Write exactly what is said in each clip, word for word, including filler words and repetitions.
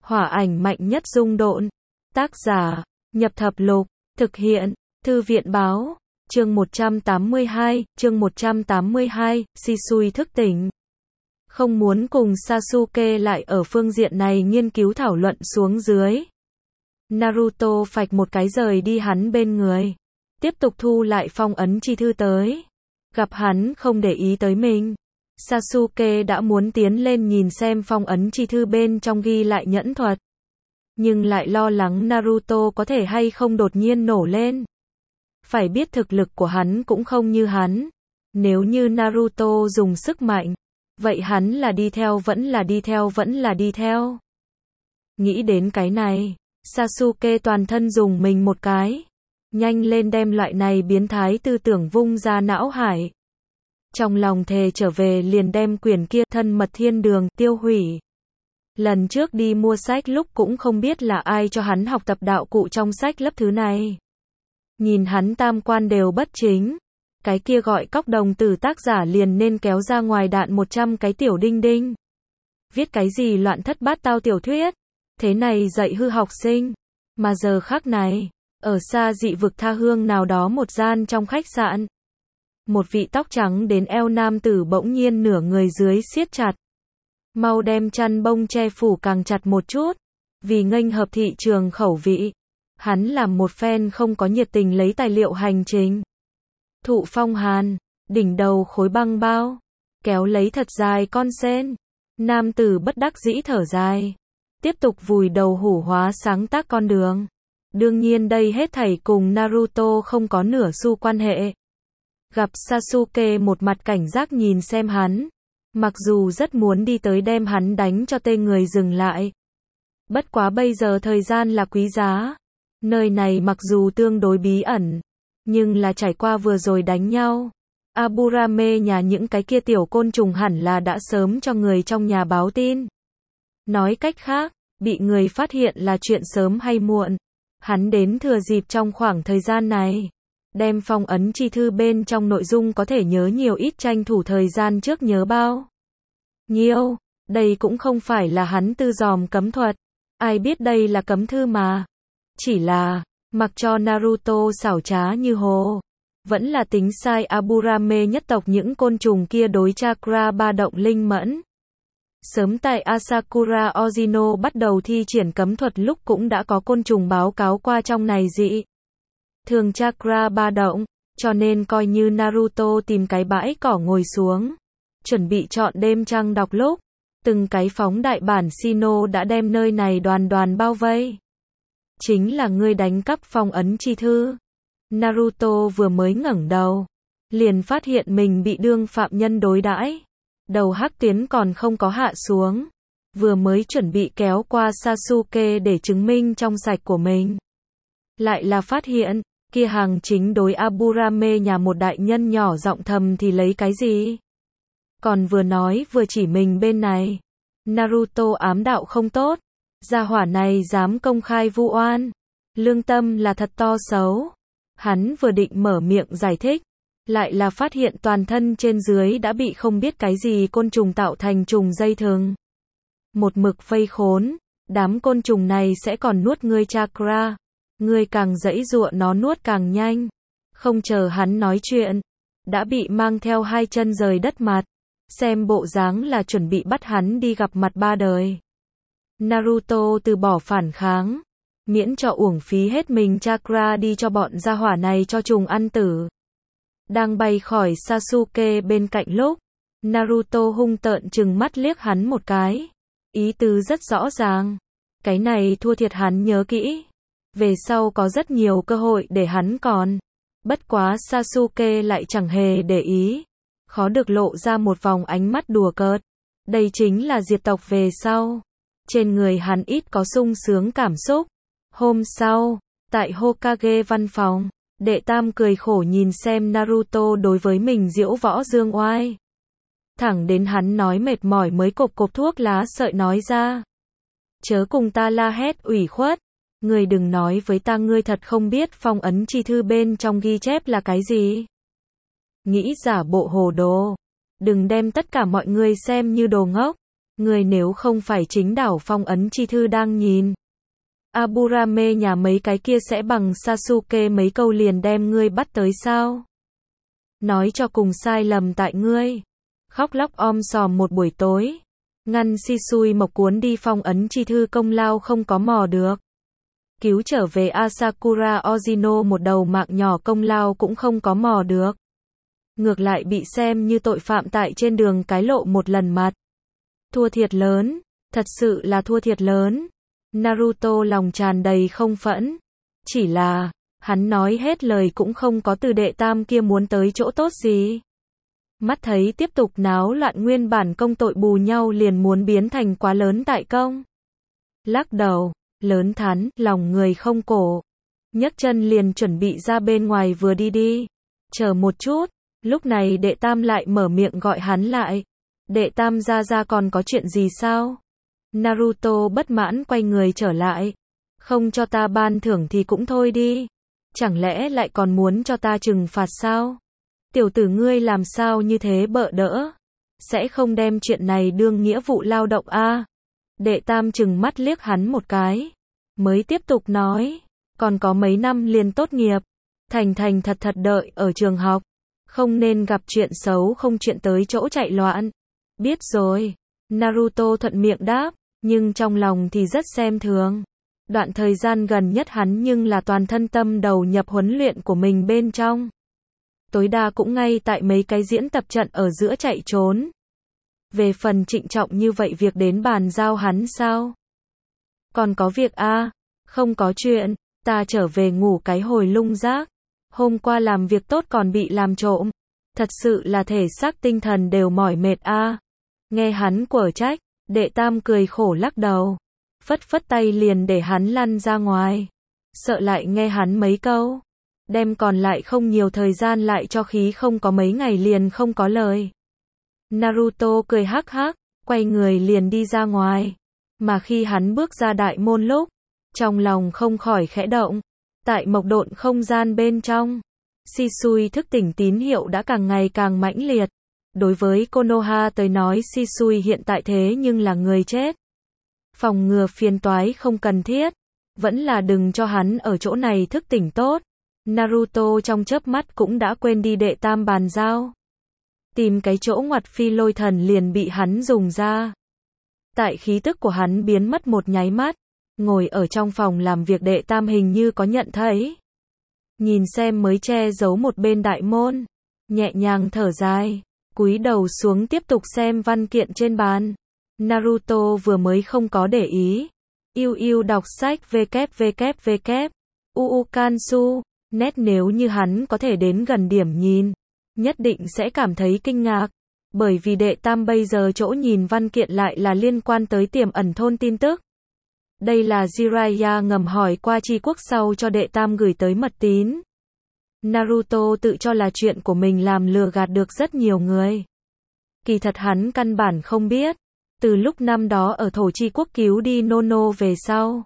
Hỏa ảnh mạnh nhất dung độn. Tác giả, Nhập Thập Lục, thực hiện, Thư viện báo, chương một trăm tám mươi hai, chương một trăm tám mươi hai, Shisui thức tỉnh. Không muốn cùng Sasuke lại ở phương diện này nghiên cứu thảo luận xuống dưới. Naruto phạch một cái rời đi hắn bên người. Tiếp tục thu lại phong ấn chi thư tới. Gặp hắn không để ý tới mình. Sasuke đã muốn tiến lên nhìn xem phong ấn chi thư bên trong ghi lại nhẫn thuật. Nhưng lại lo lắng Naruto có thể hay không đột nhiên nổ lên. Phải biết thực lực của hắn cũng không như hắn. Nếu như Naruto dùng sức mạnh, vậy hắn là đi theo vẫn là đi theo vẫn là đi theo. Nghĩ đến cái này, Sasuke toàn thân dùng mình một cái. Nhanh lên đem loại này biến thái tư tưởng vung ra não hải. Trong lòng thề trở về liền đem quyển kia thân mật thiên đường tiêu hủy. Lần trước đi mua sách lúc cũng không biết là ai cho hắn học tập đạo cụ trong sách lớp thứ này. Nhìn hắn tam quan đều bất chính. Cái kia gọi cóc đồng tử tác giả liền nên kéo ra ngoài đạn một trăm cái tiểu đinh đinh. Viết cái gì loạn thất bát tao tiểu thuyết. Thế này dạy hư học sinh. Mà giờ khắc này, ở xa dị vực tha hương nào đó một gian trong khách sạn. Một vị tóc trắng đến eo nam tử bỗng nhiên nửa người dưới siết chặt. Mau đem chăn bông che phủ càng chặt một chút. Vì nghênh hợp thị trường khẩu vị. Hắn làm một phen không có nhiệt tình lấy tài liệu hành trình. Thụ phong hàn, đỉnh đầu khối băng bao. Kéo lấy thật dài con sen. Nam tử bất đắc dĩ thở dài. Tiếp tục vùi đầu hủ hóa sáng tác con đường. Đương nhiên đây hết thảy cùng Naruto không có nửa xu quan hệ. Gặp Sasuke một mặt cảnh giác nhìn xem hắn. Mặc dù rất muốn đi tới đem hắn đánh cho tê người dừng lại. Bất quá bây giờ thời gian là quý giá. Nơi này mặc dù tương đối bí ẩn. Nhưng là trải qua vừa rồi đánh nhau. Aburame nhà những cái kia tiểu côn trùng hẳn là đã sớm cho người trong nhà báo tin. Nói cách khác, bị người phát hiện là chuyện sớm hay muộn. Hắn đến thừa dịp trong khoảng thời gian này. Đem phong ấn chi thư bên trong nội dung có thể nhớ nhiều ít tranh thủ thời gian trước nhớ bao nhiêu. Đây cũng không phải là hắn tư dòm cấm thuật. Ai biết đây là cấm thư mà. Chỉ là, mặc cho Naruto xảo trá như hồ. Vẫn là tính sai Aburame nhất tộc những côn trùng kia đối chakra ba động linh mẫn. Sớm tại Asakura Ozino bắt đầu thi triển cấm thuật lúc cũng đã có côn trùng báo cáo qua trong này dị. Thường chakra ba động, cho nên coi như Naruto tìm cái bãi cỏ ngồi xuống. Chuẩn bị chọn đêm trăng đọc lúc. Từng cái phóng đại bản Shino đã đem nơi này đoàn đoàn bao vây. Chính là ngươi đánh cắp phong ấn chi thư. Naruto vừa mới ngẩng đầu. Liền phát hiện mình bị đương phạm nhân đối đãi. Đầu hắc tiến còn không có hạ xuống. Vừa mới chuẩn bị kéo qua Sasuke để chứng minh trong sạch của mình. Lại là phát hiện, kia hàng chính đối Aburame nhà một đại nhân nhỏ giọng thầm thì lấy cái gì? Còn vừa nói vừa chỉ mình bên này. Naruto ám đạo không tốt. Gia hỏa này dám công khai vu oan. Lương tâm là thật to xấu. Hắn vừa định mở miệng giải thích. Lại là phát hiện toàn thân trên dưới đã bị không biết cái gì côn trùng tạo thành trùng dây thừng. Một mực vây khốn. Đám côn trùng này sẽ còn nuốt ngươi chakra. Ngươi càng giãy giụa nó nuốt càng nhanh. Không chờ hắn nói chuyện. Đã bị mang theo hai chân rời đất mặt. Xem bộ dáng là chuẩn bị bắt hắn đi gặp mặt ba đời. Naruto từ bỏ phản kháng. Miễn cho uổng phí hết mình chakra đi cho bọn gia hỏa này cho trùng ăn tử. Đang bay khỏi Sasuke bên cạnh lúc. Naruto hung tợn trừng mắt liếc hắn một cái. Ý tứ rất rõ ràng. Cái này thua thiệt hắn nhớ kỹ. Về sau có rất nhiều cơ hội để hắn còn. Bất quá Sasuke lại chẳng hề để ý. Khó được lộ ra một vòng ánh mắt đùa cợt. Đây chính là diệt tộc về sau. Trên người hắn ít có sung sướng cảm xúc. Hôm sau, tại Hokage văn phòng, đệ tam cười khổ nhìn xem Naruto đối với mình diễu võ dương oai. Thẳng đến hắn nói mệt mỏi mới cộp cộp thuốc lá sợi nói ra. Chớ cùng ta la hét ủy khuất. Ngươi đừng nói với ta ngươi thật không biết phong ấn chi thư bên trong ghi chép là cái gì. Nghĩ giả bộ hồ đồ. Đừng đem tất cả mọi người xem như đồ ngốc. Người nếu không phải chính đảo phong ấn chi thư đang nhìn. Aburame nhà mấy cái kia sẽ bằng Sasuke mấy câu liền đem ngươi bắt tới sao? Nói cho cùng sai lầm tại ngươi. Khóc lóc om sòm một buổi tối. Ngăn Shisui Mộc cuốn đi phong ấn chi thư công lao không có mò được. Cứu trở về Asakura Ozino một đầu mạng nhỏ công lao cũng không có mò được. Ngược lại bị xem như tội phạm tại trên đường cái lộ một lần mặt. Thua thiệt lớn, thật sự là thua thiệt lớn. Naruto lòng tràn đầy không phẫn. Chỉ là, hắn nói hết lời cũng không có từ đệ tam kia muốn tới chỗ tốt gì. Mắt thấy tiếp tục náo loạn nguyên bản công tội bù nhau liền muốn biến thành quá lớn tại công. Lắc đầu, lớn thắn, lòng người không cổ. Nhấc chân liền chuẩn bị ra bên ngoài vừa đi đi. Chờ một chút, lúc này đệ tam lại mở miệng gọi hắn lại. Đệ tam ra ra còn có chuyện gì sao? Naruto bất mãn quay người trở lại. Không cho ta ban thưởng thì cũng thôi đi. Chẳng lẽ lại còn muốn cho ta trừng phạt sao? Tiểu tử ngươi làm sao như thế bợ đỡ? Sẽ không đem chuyện này đương nghĩa vụ lao động a? À? Đệ tam trừng mắt liếc hắn một cái. Mới tiếp tục nói. Còn có mấy năm liền tốt nghiệp. Thành thành thật thật đợi ở trường học. Không nên gặp chuyện xấu không chuyện tới chỗ chạy loạn. Biết rồi. Naruto thuận miệng đáp. Nhưng trong lòng thì rất xem thường. Đoạn thời gian gần nhất hắn nhưng là toàn thân tâm đầu nhập huấn luyện của mình bên trong. Tối đa cũng ngay tại mấy cái diễn tập trận ở giữa chạy trốn. Về phần trịnh trọng như vậy việc đến bàn giao hắn sao? Còn có việc a? À? Không có chuyện, ta trở về ngủ cái hồi lung rác. Hôm qua làm việc tốt còn bị làm trộm. Thật sự là thể xác tinh thần đều mỏi mệt a. À? Nghe hắn quở trách, đệ tam cười khổ lắc đầu. Phất phất tay liền để hắn lăn ra ngoài. Sợ lại nghe hắn mấy câu. Đem còn lại không nhiều thời gian lại cho khí không có mấy ngày liền không có lời. Naruto cười hắc hắc, quay người liền đi ra ngoài. Mà khi hắn bước ra đại môn lúc, trong lòng không khỏi khẽ động. Tại mộc độn không gian bên trong, Shisui thức tỉnh tín hiệu đã càng ngày càng mãnh liệt. Đối với Konoha tới nói Shisui hiện tại thế nhưng là người chết. Phòng ngừa phiền toái không cần thiết. Vẫn là đừng cho hắn ở chỗ này thức tỉnh tốt. Naruto trong chớp mắt cũng đã quên đi đệ tam bàn giao. Tìm cái chỗ ngoặt phi lôi thần liền bị hắn dùng ra. Tại khí tức của hắn biến mất một nháy mắt. Ngồi ở trong phòng làm việc đệ tam hình như có nhận thấy. Nhìn xem mới che giấu một bên đại môn. Nhẹ nhàng thở dài. Cúi đầu xuống tiếp tục xem văn kiện trên bàn. Naruto vừa mới không có để ý. Yêu yêu đọc sách www. Uu Kansu. Nét nếu như hắn có thể đến gần điểm nhìn. Nhất định sẽ cảm thấy kinh ngạc. Bởi vì đệ tam bây giờ chỗ nhìn văn kiện lại là liên quan tới tiềm ẩn thôn tin tức. Đây là Jiraiya ngầm hỏi qua tri quốc sau cho đệ tam gửi tới mật tín. Naruto tự cho là chuyện của mình làm lừa gạt được rất nhiều người. Kỳ thật hắn căn bản không biết. Từ lúc năm đó ở thổ tri quốc cứu đi Nono về sau.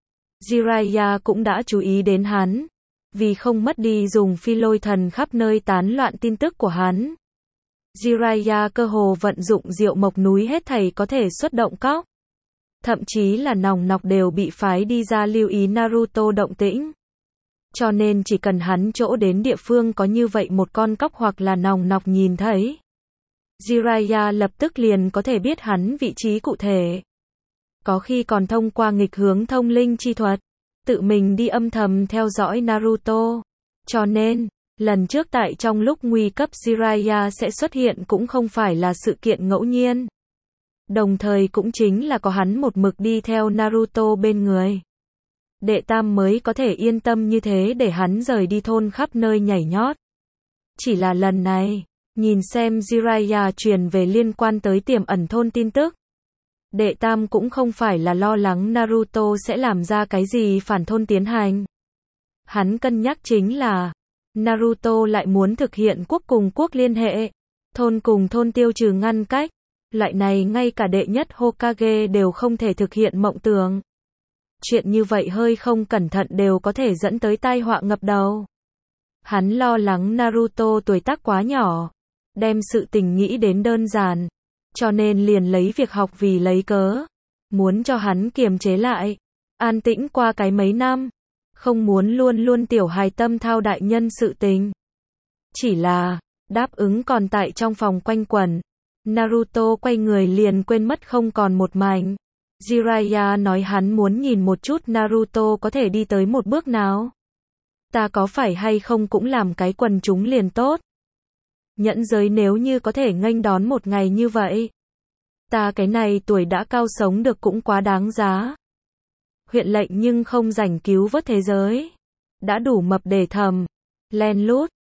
Jiraiya cũng đã chú ý đến hắn. Vì không mất đi dùng phi lôi thần khắp nơi tán loạn tin tức của hắn. Jiraiya cơ hồ vận dụng diệu mộc núi hết thảy có thể xuất động cóc. Thậm chí là nòng nọc đều bị phái đi ra lưu ý Naruto động tĩnh. Cho nên chỉ cần hắn chỗ đến địa phương có như vậy một con cóc hoặc là nòng nọc nhìn thấy. Jiraiya lập tức liền có thể biết hắn vị trí cụ thể. Có khi còn thông qua nghịch hướng thông linh chi thuật. Tự mình đi âm thầm theo dõi Naruto. Cho nên, lần trước tại trong lúc nguy cấp Jiraiya sẽ xuất hiện cũng không phải là sự kiện ngẫu nhiên. Đồng thời cũng chính là có hắn một mực đi theo Naruto bên người. Đệ tam mới có thể yên tâm như thế để hắn rời đi thôn khắp nơi nhảy nhót. Chỉ là lần này, nhìn xem Jiraiya truyền về liên quan tới tiềm ẩn thôn tin tức. Đệ tam cũng không phải là lo lắng Naruto sẽ làm ra cái gì phản thôn tiến hành. Hắn cân nhắc chính là, Naruto lại muốn thực hiện quốc cùng quốc liên hệ, thôn cùng thôn tiêu trừ ngăn cách. Loại này ngay cả đệ nhất Hokage đều không thể thực hiện mộng tưởng. Chuyện như vậy hơi không cẩn thận đều có thể dẫn tới tai họa ngập đầu. Hắn lo lắng Naruto tuổi tác quá nhỏ, đem sự tình nghĩ đến đơn giản. cho nên liền lấy việc học vì lấy cớ. Muốn cho hắn kiềm chế lại. An tĩnh qua cái mấy năm. Không muốn luôn luôn tiểu hài tâm thao đại nhân sự tình. Chỉ là, đáp ứng còn tại trong phòng quanh quẩn. Naruto quay người liền quên mất không còn một mảnh. Jiraiya nói hắn muốn nhìn một chút Naruto có thể đi tới một bước nào. Ta có phải hay không cũng làm cái quần chúng liền tốt. Nhẫn giới nếu như có thể nghênh đón một ngày như vậy. Ta cái này tuổi đã cao sống được cũng quá đáng giá. Huyện lệnh nhưng không rảnh cứu vớt thế giới. Đã đủ mập để thầm. Len lút,